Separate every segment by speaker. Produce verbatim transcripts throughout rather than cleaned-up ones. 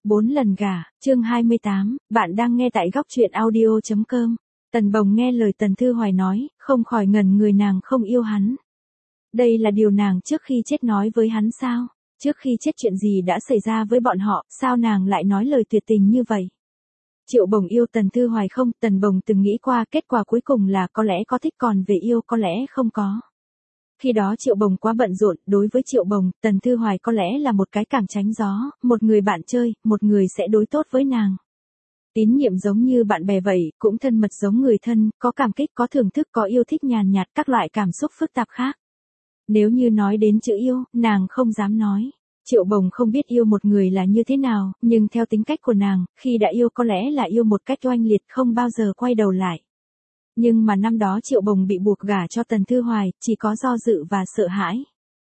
Speaker 1: Bốn lần gả, chương hai mươi tám, bạn đang nghe tại góc truyện audio chấm com. Tần Bồng nghe lời Tần Thư Hoài nói, không khỏi ngẩn người, nàng không yêu hắn. Đây là điều nàng trước khi chết nói với hắn sao? Trước khi chết chuyện gì đã xảy ra với bọn họ, sao nàng lại nói lời tuyệt tình như vậy? Triệu Bồng yêu Tần Thư Hoài không? Tần Bồng từng nghĩ qua kết quả cuối cùng là có lẽ có thích, còn về yêu có lẽ không có. Khi đó Triệu Bồng quá bận rộn, đối với Triệu Bồng, Tần Thư Hoài có lẽ là một cái cảng tránh gió, một người bạn chơi, một người sẽ đối tốt với nàng. Tín nhiệm giống như bạn bè vậy, cũng thân mật giống người thân, có cảm kích, có thưởng thức, có yêu thích nhàn nhạt, các loại cảm xúc phức tạp khác. Nếu như nói đến chữ yêu, nàng không dám nói. Triệu Bồng không biết yêu một người là như thế nào, nhưng theo tính cách của nàng, khi đã yêu có lẽ là yêu một cách oanh liệt, không bao giờ quay đầu lại. Nhưng mà năm đó Triệu Bồng bị buộc gả cho Tần Thư Hoài, chỉ có do dự và sợ hãi.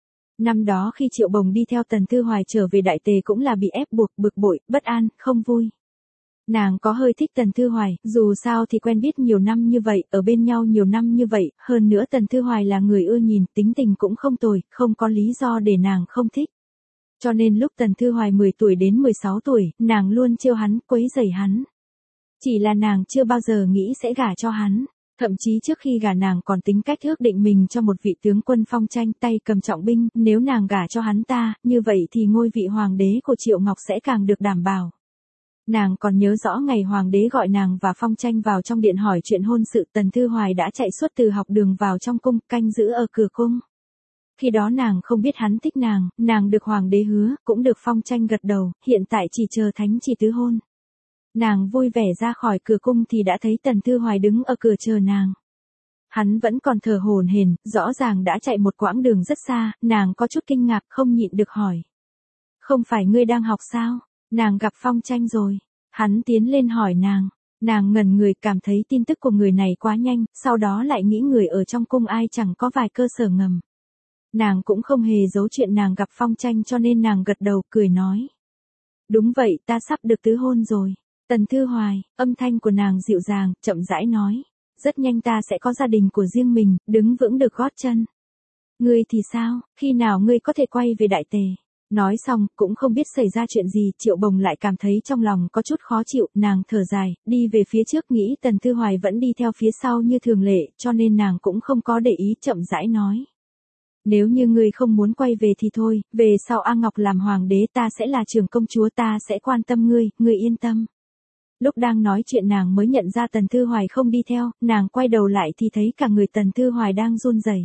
Speaker 1: Năm đó khi Triệu Bồng đi theo Tần Thư Hoài trở về Đại Tề cũng là bị ép buộc, bực bội, bất an, không vui. Nàng có hơi thích Tần Thư Hoài, dù sao thì quen biết nhiều năm như vậy, ở bên nhau nhiều năm như vậy, hơn nữa Tần Thư Hoài là người ưa nhìn, tính tình cũng không tồi, không có lý do để nàng không thích. Cho nên lúc Tần Thư Hoài mười tuổi đến mười sáu tuổi, nàng luôn trêu hắn, quấy rầy hắn. Chỉ là nàng chưa bao giờ nghĩ sẽ gả cho hắn. Thậm chí trước khi gả nàng còn tính cách ước định mình cho một vị tướng quân phong tranh, tay cầm trọng binh, nếu nàng gả cho hắn ta, như vậy thì ngôi vị hoàng đế của Triệu Ngọc sẽ càng được đảm bảo. Nàng còn nhớ rõ ngày hoàng đế gọi nàng và phong tranh vào trong điện hỏi chuyện hôn sự, Tần Thư Hoài đã chạy suốt từ học đường vào trong cung, canh giữ ở cửa cung. Khi đó nàng không biết hắn thích nàng, nàng được hoàng đế hứa, cũng được phong tranh gật đầu, hiện tại chỉ chờ thánh chỉ tứ hôn. Nàng vui vẻ ra khỏi cửa cung thì đã thấy Tần Thư Hoài đứng ở cửa chờ nàng. Hắn vẫn còn thở hổn hển, rõ ràng đã chạy một quãng đường rất xa, nàng có chút kinh ngạc, không nhịn được hỏi. Không phải ngươi đang học sao? Nàng gặp phong tranh rồi. Hắn tiến lên hỏi nàng. Nàng ngẩn người, cảm thấy tin tức của người này quá nhanh, sau đó lại nghĩ người ở trong cung ai chẳng có vài cơ sở ngầm. Nàng cũng không hề giấu chuyện nàng gặp phong tranh, cho nên nàng gật đầu, cười nói. Đúng vậy, ta sắp được tứ hôn rồi. Tần Thư Hoài, âm thanh của nàng dịu dàng, chậm rãi nói. Rất nhanh ta sẽ có gia đình của riêng mình, đứng vững được gót chân. Ngươi thì sao, khi nào ngươi có thể quay về Đại Tề? Nói xong, cũng không biết xảy ra chuyện gì, Triệu Bồng lại cảm thấy trong lòng có chút khó chịu, nàng thở dài, đi về phía trước, nghĩ Tần Thư Hoài vẫn đi theo phía sau như thường lệ, cho nên nàng cũng không có để ý, chậm rãi nói. Nếu như ngươi không muốn quay về thì thôi, về sau A Ngọc làm hoàng đế, ta sẽ là trưởng công chúa, ta sẽ quan tâm ngươi, ngươi yên tâm. Lúc đang nói chuyện nàng mới nhận ra Tần Thư Hoài không đi theo, nàng quay đầu lại thì thấy cả người Tần Thư Hoài đang run rẩy.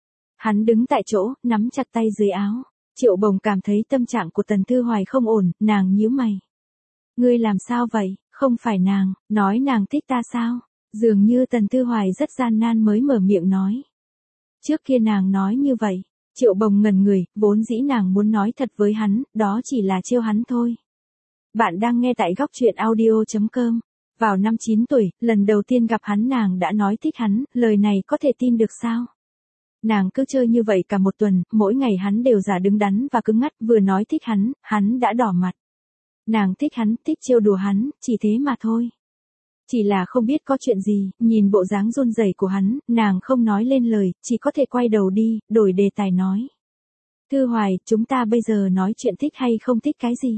Speaker 1: Hắn đứng tại chỗ, nắm chặt tay dưới áo. Triệu Bồng cảm thấy tâm trạng của Tần Thư Hoài không ổn, nàng nhíu mày. Ngươi làm sao vậy, không phải nàng, nói nàng thích ta sao? Dường như Tần Thư Hoài rất gian nan mới mở miệng nói. Trước kia nàng nói như vậy, Triệu Bồng ngẩn người, vốn dĩ nàng muốn nói thật với hắn, đó chỉ là trêu hắn thôi. Bạn đang nghe tại góc truyện audio chấm com. Vào năm chín tuổi, lần đầu tiên gặp hắn nàng đã nói thích hắn, lời này có thể tin được sao? Nàng cứ chơi như vậy cả một tuần, mỗi ngày hắn đều giả đứng đắn và cứng ngắt, vừa nói thích hắn, hắn đã đỏ mặt. Nàng thích hắn, thích trêu đùa hắn, chỉ thế mà thôi. Chỉ là không biết có chuyện gì, nhìn bộ dáng run rẩy của hắn, nàng không nói lên lời, chỉ có thể quay đầu đi, đổi đề tài nói. Thư Hoài, chúng ta bây giờ nói chuyện thích hay không thích cái gì?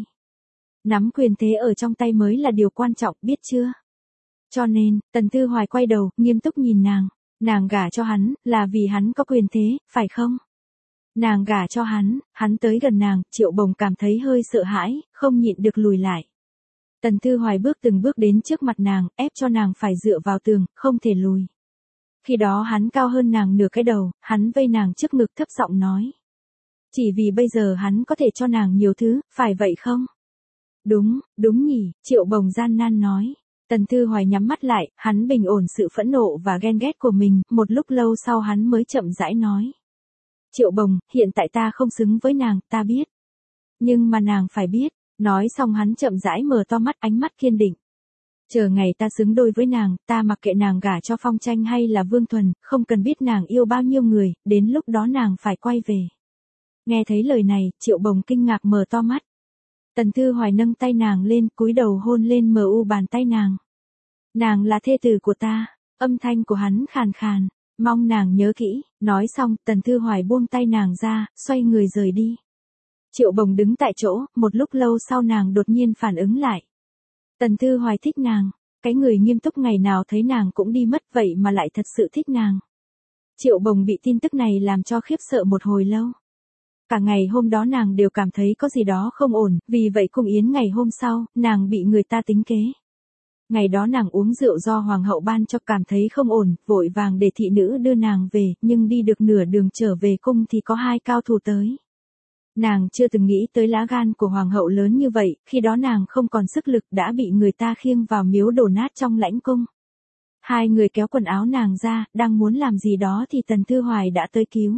Speaker 1: Nắm quyền thế ở trong tay mới là điều quan trọng, biết chưa? Cho nên, Tần Thư Hoài quay đầu, nghiêm túc nhìn nàng. Nàng gả cho hắn, là vì hắn có quyền thế, phải không? Nàng gả cho hắn, hắn tới gần nàng, Triệu Bồng cảm thấy hơi sợ hãi, không nhịn được lùi lại. Tần Thư Hoài bước từng bước đến trước mặt nàng, ép cho nàng phải dựa vào tường, không thể lùi. Khi đó hắn cao hơn nàng nửa cái đầu, hắn vây nàng trước ngực thấp giọng nói. Chỉ vì bây giờ hắn có thể cho nàng nhiều thứ, phải vậy không? Đúng, đúng nhỉ, Triệu Bồng gian nan nói. Tần Thư Hoài nhắm mắt lại, hắn bình ổn sự phẫn nộ và ghen ghét của mình, một lúc lâu sau hắn mới chậm rãi nói. Triệu Bồng, hiện tại ta không xứng với nàng, ta biết. Nhưng mà nàng phải biết, nói xong hắn chậm rãi mở to mắt, ánh mắt kiên định. Chờ ngày ta xứng đôi với nàng, ta mặc kệ nàng gả cho phong tranh hay là Vương Thuần, không cần biết nàng yêu bao nhiêu người, đến lúc đó nàng phải quay về. Nghe thấy lời này, Triệu Bồng kinh ngạc mở to mắt. Tần Thư Hoài nâng tay nàng lên, cúi đầu hôn lên mờ u bàn tay nàng. Nàng là thê tử của ta, âm thanh của hắn khàn khàn, mong nàng nhớ kỹ, nói xong, Tần Thư Hoài buông tay nàng ra, xoay người rời đi. Triệu Bồng đứng tại chỗ, một lúc lâu sau nàng đột nhiên phản ứng lại. Tần Thư Hoài thích nàng, cái người nghiêm túc ngày nào thấy nàng cũng đi mất vậy mà lại thật sự thích nàng. Triệu Bồng bị tin tức này làm cho khiếp sợ một hồi lâu. Cả ngày hôm đó nàng đều cảm thấy có gì đó không ổn, vì vậy cung yến ngày hôm sau, nàng bị người ta tính kế. Ngày đó nàng uống rượu do hoàng hậu ban cho cảm thấy không ổn, vội vàng để thị nữ đưa nàng về, nhưng đi được nửa đường trở về cung thì có hai cao thủ tới. Nàng chưa từng nghĩ tới lá gan của hoàng hậu lớn như vậy, khi đó nàng không còn sức lực đã bị người ta khiêng vào miếu đổ nát trong lãnh cung. Hai người kéo quần áo nàng ra, đang muốn làm gì đó thì Tần Thư Hoài đã tới cứu.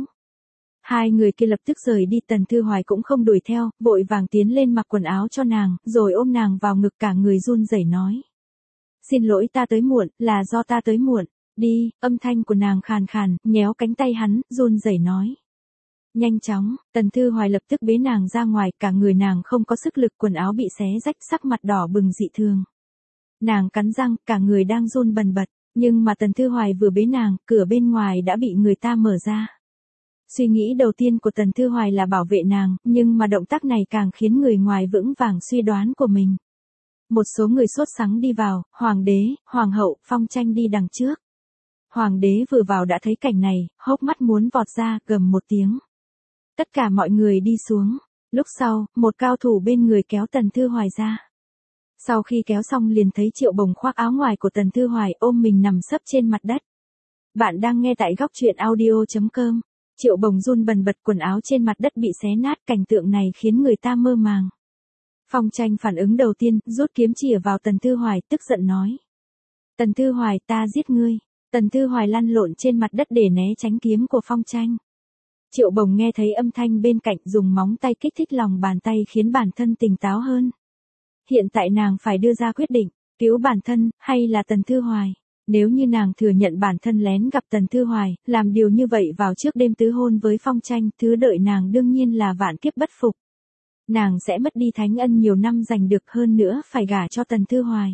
Speaker 1: Hai người kia lập tức rời đi, Tần Thư Hoài cũng không đuổi theo, vội vàng tiến lên mặc quần áo cho nàng, rồi ôm nàng vào ngực cả người run rẩy nói. Xin lỗi ta tới muộn, là do ta tới muộn, đi, âm thanh của nàng khàn khàn, nhéo cánh tay hắn, run rẩy nói. Nhanh chóng, Tần Thư Hoài lập tức bế nàng ra ngoài, cả người nàng không có sức lực, quần áo bị xé rách, sắc mặt đỏ bừng dị thường. Nàng cắn răng, cả người đang run bần bật, nhưng mà Tần Thư Hoài vừa bế nàng, cửa bên ngoài đã bị người ta mở ra. Suy nghĩ đầu tiên của Tần Thư Hoài là bảo vệ nàng, nhưng mà động tác này càng khiến người ngoài vững vàng suy đoán của mình. Một số người sốt sắng đi vào, hoàng đế, hoàng hậu, Phong Tranh đi đằng trước. Hoàng đế vừa vào đã thấy cảnh này, hốc mắt muốn vọt ra, gầm một tiếng. Tất cả mọi người đi xuống. Lúc sau, một cao thủ bên người kéo Tần Thư Hoài ra. Sau khi kéo xong liền thấy Triệu Bồng khoác áo ngoài của Tần Thư Hoài ôm mình nằm sấp trên mặt đất. Bạn đang nghe tại góc truyện audio chấm com. Triệu Bồng run bần bật, quần áo trên mặt đất bị xé nát, cảnh tượng này khiến người ta mơ màng. Phong Tranh phản ứng đầu tiên, rút kiếm chĩa vào Tần Thư Hoài, tức giận nói. Tần Thư Hoài, ta giết ngươi. Tần Thư Hoài lăn lộn trên mặt đất để né tránh kiếm của Phong Tranh. Triệu Bồng nghe thấy âm thanh bên cạnh, dùng móng tay kích thích lòng bàn tay khiến bản thân tỉnh táo hơn. Hiện tại nàng phải đưa ra quyết định, cứu bản thân, hay là Tần Thư Hoài. Nếu như nàng thừa nhận bản thân lén gặp Tần Thư Hoài, làm điều như vậy vào trước đêm tứ hôn với Phong Tranh, thứ đợi nàng đương nhiên là vạn kiếp bất phục. Nàng sẽ mất đi thánh ân nhiều năm giành được, hơn nữa phải gả cho Tần Thư Hoài.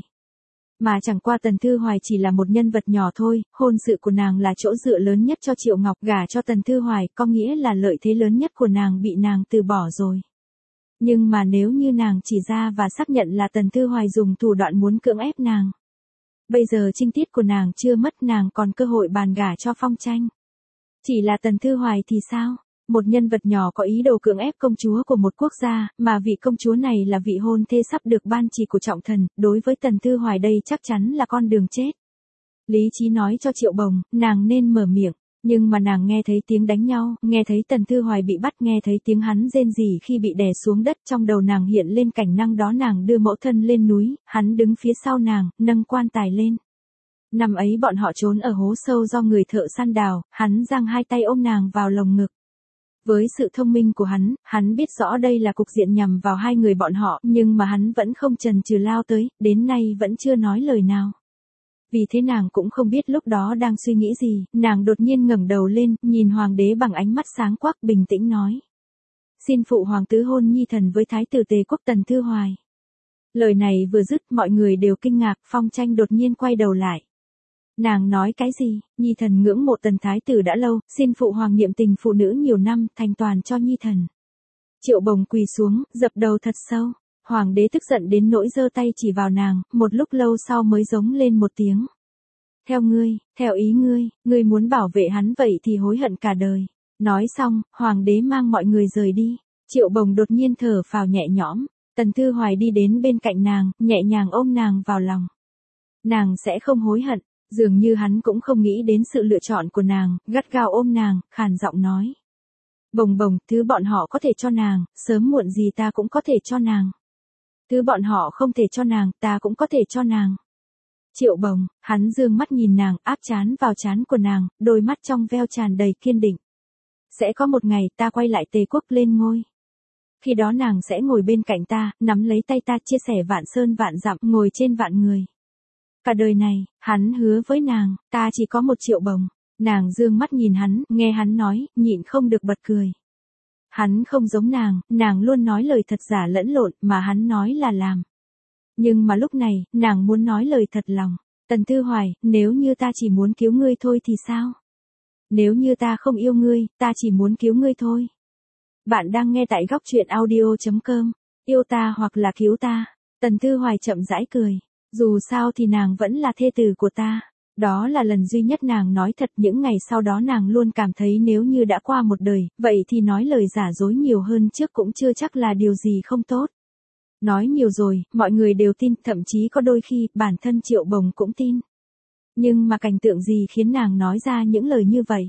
Speaker 1: Mà chẳng qua Tần Thư Hoài chỉ là một nhân vật nhỏ thôi, hôn sự của nàng là chỗ dựa lớn nhất cho Triệu Ngọc, gả cho Tần Thư Hoài có nghĩa là lợi thế lớn nhất của nàng bị nàng từ bỏ rồi. Nhưng mà nếu như nàng chỉ ra và xác nhận là Tần Thư Hoài dùng thủ đoạn muốn cưỡng ép nàng. Bây giờ trinh tiết của nàng chưa mất, nàng còn cơ hội bàn gả cho Phong Tranh. Chỉ là Tần Thư Hoài thì sao? Một nhân vật nhỏ có ý đồ cưỡng ép công chúa của một quốc gia, mà vị công chúa này là vị hôn thê sắp được ban chỉ của trọng thần, đối với Tần Thư Hoài đây chắc chắn là con đường chết. Lý trí nói cho Triệu Bồng, nàng nên mở miệng, nhưng mà nàng nghe thấy tiếng đánh nhau, nghe thấy Tần Thư Hoài bị bắt, nghe thấy tiếng hắn rên rỉ khi bị đè xuống đất, trong đầu nàng hiện lên cảnh năng đó nàng đưa mẫu thân lên núi, hắn đứng phía sau nàng, nâng quan tài lên. Năm ấy bọn họ trốn ở hố sâu do người thợ săn đào, hắn giang hai tay ôm nàng vào lồng ngực. Với sự thông minh của hắn, hắn biết rõ đây là cục diện nhằm vào hai người bọn họ, nhưng mà hắn vẫn không chần chừ lao tới, đến nay vẫn chưa nói lời nào. Vì thế nàng cũng không biết lúc đó đang suy nghĩ gì, nàng đột nhiên ngẩng đầu lên, nhìn hoàng đế bằng ánh mắt sáng quắc, bình tĩnh nói. Xin phụ hoàng tứ hôn nhi thần với thái tử Tề quốc Tần Thư Hoài. Lời này vừa dứt, mọi người đều kinh ngạc, Phong Tranh đột nhiên quay đầu lại. Nàng nói cái gì? Nhi thần ngưỡng mộ Tần thái tử đã lâu, xin phụ hoàng niệm tình phụ nữ nhiều năm, thành toàn cho nhi thần. Triệu Bồng quỳ xuống, dập đầu thật sâu. Hoàng đế tức giận đến nỗi giơ tay chỉ vào nàng, một lúc lâu sau mới giống lên một tiếng. Theo ngươi, theo ý ngươi, ngươi muốn bảo vệ hắn vậy thì hối hận cả đời. Nói xong, hoàng đế mang mọi người rời đi. Triệu Bồng đột nhiên thở phào nhẹ nhõm. Tần Thư Hoài đi đến bên cạnh nàng, nhẹ nhàng ôm nàng vào lòng. Nàng sẽ không hối hận. Dường như hắn cũng không nghĩ đến sự lựa chọn của nàng, gắt gao ôm nàng, khàn giọng nói. Bồng Bồng, thứ bọn họ có thể cho nàng, sớm muộn gì ta cũng có thể cho nàng. Thứ bọn họ không thể cho nàng, ta cũng có thể cho nàng. Triệu Bồng, hắn dương mắt nhìn nàng, áp trán vào trán của nàng, đôi mắt trong veo tràn đầy kiên định. Sẽ có một ngày ta quay lại Tề quốc lên ngôi. Khi đó nàng sẽ ngồi bên cạnh ta, nắm lấy tay ta, chia sẻ vạn sơn vạn dặm, ngồi trên vạn người. Cả đời này, hắn hứa với nàng, ta chỉ có một Triệu Bồng. Nàng dương mắt nhìn hắn, nghe hắn nói, nhịn không được bật cười. Hắn không giống nàng, nàng luôn nói lời thật giả lẫn lộn, mà hắn nói là làm. Nhưng mà lúc này, nàng muốn nói lời thật lòng. Tần Thư Hoài, nếu như ta chỉ muốn cứu ngươi thôi thì sao? Nếu như ta không yêu ngươi, ta chỉ muốn cứu ngươi thôi. Bạn đang nghe tại góc truyện audio.com. Yêu ta hoặc là cứu ta. Tần Thư Hoài chậm rãi cười. Dù sao thì nàng vẫn là thê tử của ta. Đó là lần duy nhất nàng nói thật, những ngày sau đó nàng luôn cảm thấy nếu như đã qua một đời, vậy thì nói lời giả dối nhiều hơn trước cũng chưa chắc là điều gì không tốt. Nói nhiều rồi, mọi người đều tin, thậm chí có đôi khi, bản thân Triệu Bồng cũng tin. Nhưng mà cảnh tượng gì khiến nàng nói ra những lời như vậy?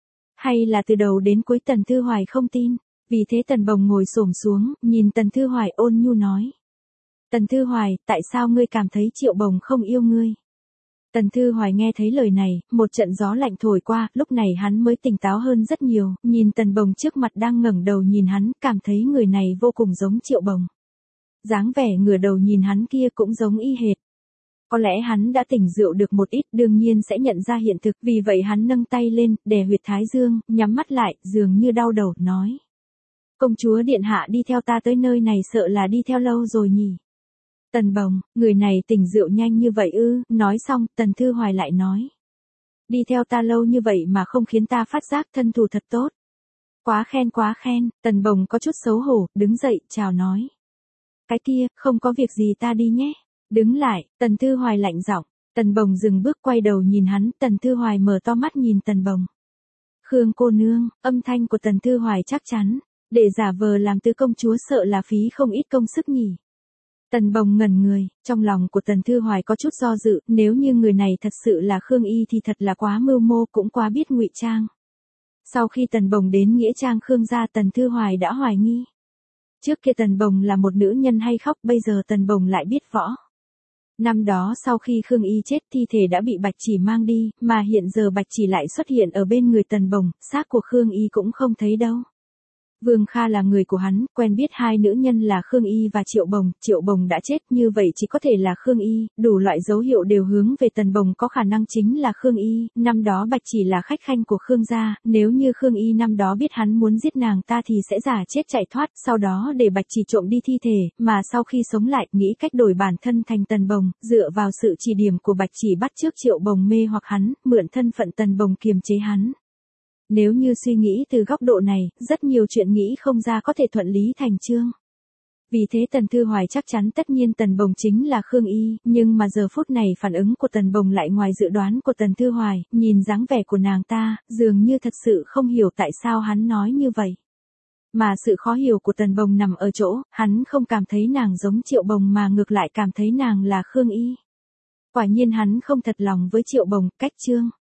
Speaker 1: Hay là từ đầu đến cuối Tần Thư Hoài không tin? Vì thế Tần Bồng ngồi xổm xuống, nhìn Tần Thư Hoài ôn nhu nói. Tần Thư Hoài, tại sao ngươi cảm thấy Triệu Bồng không yêu ngươi? Tần Thư Hoài nghe thấy lời này, một trận gió lạnh thổi qua, lúc này hắn mới tỉnh táo hơn rất nhiều, nhìn Tần Bồng trước mặt đang ngẩng đầu nhìn hắn, cảm thấy người này vô cùng giống Triệu Bồng. Dáng vẻ ngửa đầu nhìn hắn kia cũng giống y hệt. Có lẽ hắn đã tỉnh rượu được một ít, đương nhiên sẽ nhận ra hiện thực, vì vậy hắn nâng tay lên, đè huyệt thái dương, nhắm mắt lại, dường như đau đầu, nói. Công chúa điện hạ đi theo ta tới nơi này sợ là đi theo lâu rồi nhỉ? Tần Bồng, người này tỉnh rượu nhanh như vậy ư? Nói xong, Tần Thư Hoài lại nói. Đi theo ta lâu như vậy mà không khiến ta phát giác, thân thủ thật tốt. Quá khen quá khen, Tần Bồng có chút xấu hổ, đứng dậy, chào nói. Cái kia, không có việc gì ta đi nhé. Đứng lại, Tần Thư Hoài lạnh giọng. Tần Bồng dừng bước quay đầu nhìn hắn, Tần Thư Hoài mở to mắt nhìn Tần Bồng. Khương cô nương, âm thanh của Tần Thư Hoài chắc chắn, để giả vờ làm tứ công chúa sợ là phí không ít công sức nhỉ. Tần Bồng ngẩn người, trong lòng của Tần Thư Hoài có chút do dự, nếu như người này thật sự là Khương Y thì thật là quá mưu mô, cũng quá biết ngụy trang. Sau khi Tần Bồng đến nghĩa trang Khương gia, Tần Thư Hoài đã hoài nghi. Trước kia Tần Bồng là một nữ nhân hay khóc, bây giờ Tần Bồng lại biết võ. Năm đó sau khi Khương Y chết, thi thể đã bị Bạch Chỉ mang đi, mà hiện giờ Bạch Chỉ lại xuất hiện ở bên người Tần Bồng, xác của Khương Y cũng không thấy đâu. Vương Kha là người của hắn, quen biết hai nữ nhân là Khương Y và Triệu Bồng, Triệu Bồng đã chết, như vậy chỉ có thể là Khương Y, đủ loại dấu hiệu đều hướng về Tần Bồng, có khả năng chính là Khương Y, năm đó Bạch Chỉ là khách khanh của Khương gia, nếu như Khương Y năm đó biết hắn muốn giết nàng ta thì sẽ giả chết chạy thoát, sau đó để Bạch Chỉ trộm đi thi thể, mà sau khi sống lại, nghĩ cách đổi bản thân thành Tần Bồng, dựa vào sự chỉ điểm của Bạch Chỉ bắt chước Triệu Bồng mê hoặc hắn, mượn thân phận Tần Bồng kiềm chế hắn. Nếu như suy nghĩ từ góc độ này, rất nhiều chuyện nghĩ không ra có thể thuận lý thành chương. Vì thế Tần Thư Hoài chắc chắn tất nhiên Tần Bồng chính là Khương Y, nhưng mà giờ phút này phản ứng của Tần Bồng lại ngoài dự đoán của Tần Thư Hoài, nhìn dáng vẻ của nàng ta, dường như thật sự không hiểu tại sao hắn nói như vậy. Mà sự khó hiểu của Tần Bồng nằm ở chỗ, hắn không cảm thấy nàng giống Triệu Bồng mà ngược lại cảm thấy nàng là Khương Y. Quả nhiên hắn không thật lòng với Triệu Bồng, cách chương.